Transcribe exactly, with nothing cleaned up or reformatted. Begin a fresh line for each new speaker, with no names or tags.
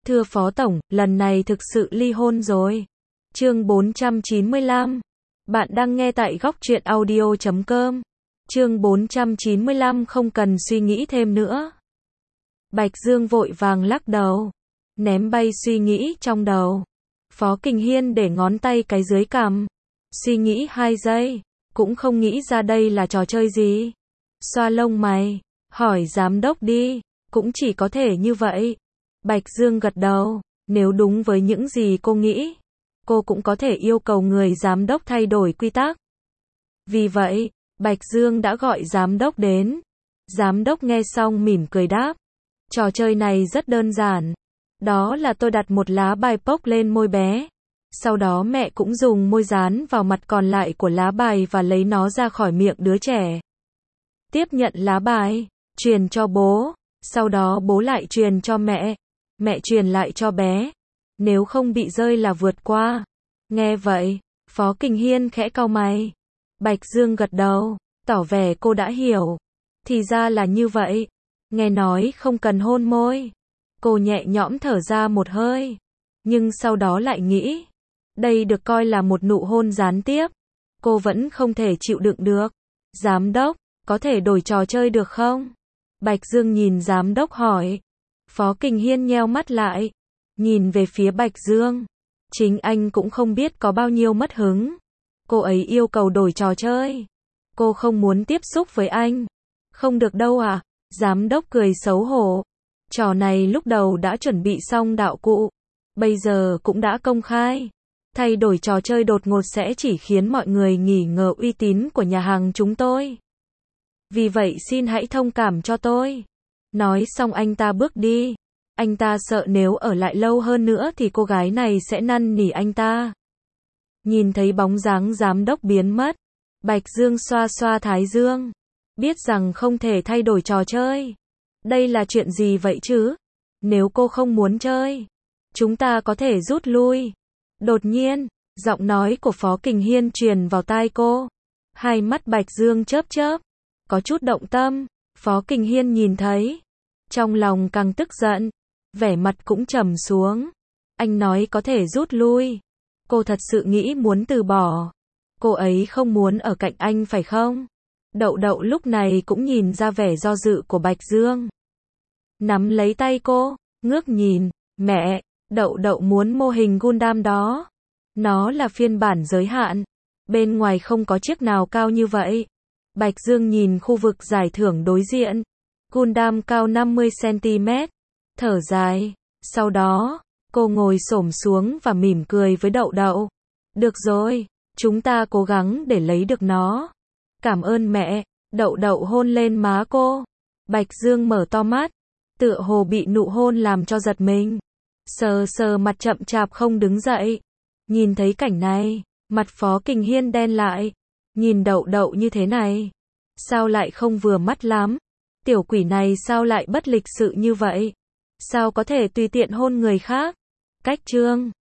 Thưa Phó Tổng, lần này thực sự ly hôn rồi. Chương bốn trăm chín mươi lăm. Bạn đang nghe tại góc truyện audio chấm com. Chương bốn trăm chín mươi lăm không cần suy nghĩ thêm nữa. Bạch Dương vội vàng lắc đầu, ném bay suy nghĩ trong đầu. Phó Kình Hiên để ngón tay cái dưới cằm, suy nghĩ hai giây, cũng không nghĩ ra đây là trò chơi gì. Xoa lông mày, hỏi giám đốc đi, cũng chỉ có thể như vậy. Bạch Dương gật đầu, nếu đúng với những gì cô nghĩ, cô cũng có thể yêu cầu người giám đốc thay đổi quy tắc. Vì vậy, Bạch Dương đã gọi giám đốc đến. Giám đốc nghe xong mỉm cười đáp, trò chơi này rất đơn giản. Đó là tôi đặt một lá bài pốc lên môi bé. Sau đó mẹ cũng dùng môi dán vào mặt còn lại của lá bài và lấy nó ra khỏi miệng đứa trẻ. Tiếp nhận lá bài, truyền cho bố. Sau đó bố lại truyền cho mẹ. Mẹ truyền lại cho bé. Nếu không bị rơi là vượt qua. Nghe vậy, Phó Kình Hiên khẽ cau mày. Bạch Dương gật đầu, tỏ vẻ cô đã hiểu. Thì ra là như vậy. Nghe nói không cần hôn môi. Cô nhẹ nhõm thở ra một hơi. Nhưng sau đó lại nghĩ, đây được coi là một nụ hôn gián tiếp. Cô vẫn không thể chịu đựng được. Giám đốc, có thể đổi trò chơi được không? Bạch Dương nhìn giám đốc hỏi. Phó Kình Hiên nheo mắt lại, nhìn về phía Bạch Dương. Chính anh cũng không biết có bao nhiêu mất hứng. Cô ấy yêu cầu đổi trò chơi. Cô không muốn tiếp xúc với anh. Không được đâu à? Giám đốc cười xấu hổ. Trò này lúc đầu đã chuẩn bị xong đạo cụ. Bây giờ cũng đã công khai. Thay đổi trò chơi đột ngột sẽ chỉ khiến mọi người nghi ngờ uy tín của nhà hàng chúng tôi. Vì vậy xin hãy thông cảm cho tôi. Nói xong anh ta bước đi. Anh ta sợ nếu ở lại lâu hơn nữa thì cô gái này sẽ năn nỉ anh ta. Nhìn thấy bóng dáng giám đốc biến mất, Bạch Dương xoa xoa thái dương. Biết rằng không thể thay đổi trò chơi. Đây là chuyện gì vậy chứ? Nếu cô không muốn chơi, chúng ta có thể rút lui. Đột nhiên, giọng nói của Phó Kình Hiên truyền vào tai cô. Hai mắt Bạch Dương chớp chớp, có chút động tâm. Phó Kình Hiên nhìn thấy, trong lòng càng tức giận, vẻ mặt cũng trầm xuống. Anh nói có thể rút lui. Cô thật sự nghĩ muốn từ bỏ. Cô ấy không muốn ở cạnh anh phải không? Đậu Đậu lúc này cũng nhìn ra vẻ do dự của Bạch Dương. Nắm lấy tay cô, ngước nhìn. Mẹ, Đậu Đậu muốn mô hình Gundam đó. Nó là phiên bản giới hạn. Bên ngoài không có chiếc nào cao như vậy. Bạch Dương nhìn khu vực giải thưởng đối diện. Gundam cao năm mươi xăng ti mét. Thở dài. Sau đó, cô ngồi xổm xuống và mỉm cười với Đậu Đậu. Được rồi, chúng ta cố gắng để lấy được nó. Cảm ơn mẹ. Đậu Đậu hôn lên má cô. Bạch Dương mở to mắt, tựa hồ bị nụ hôn làm cho giật mình. Sờ sờ mặt chậm chạp không đứng dậy. Nhìn thấy cảnh này, mặt Phó Kình Hiên đen lại. Nhìn Đậu Đậu như thế này, sao lại không vừa mắt lắm? Tiểu quỷ này sao lại bất lịch sự như vậy? Sao có thể tùy tiện hôn người khác? Cách chương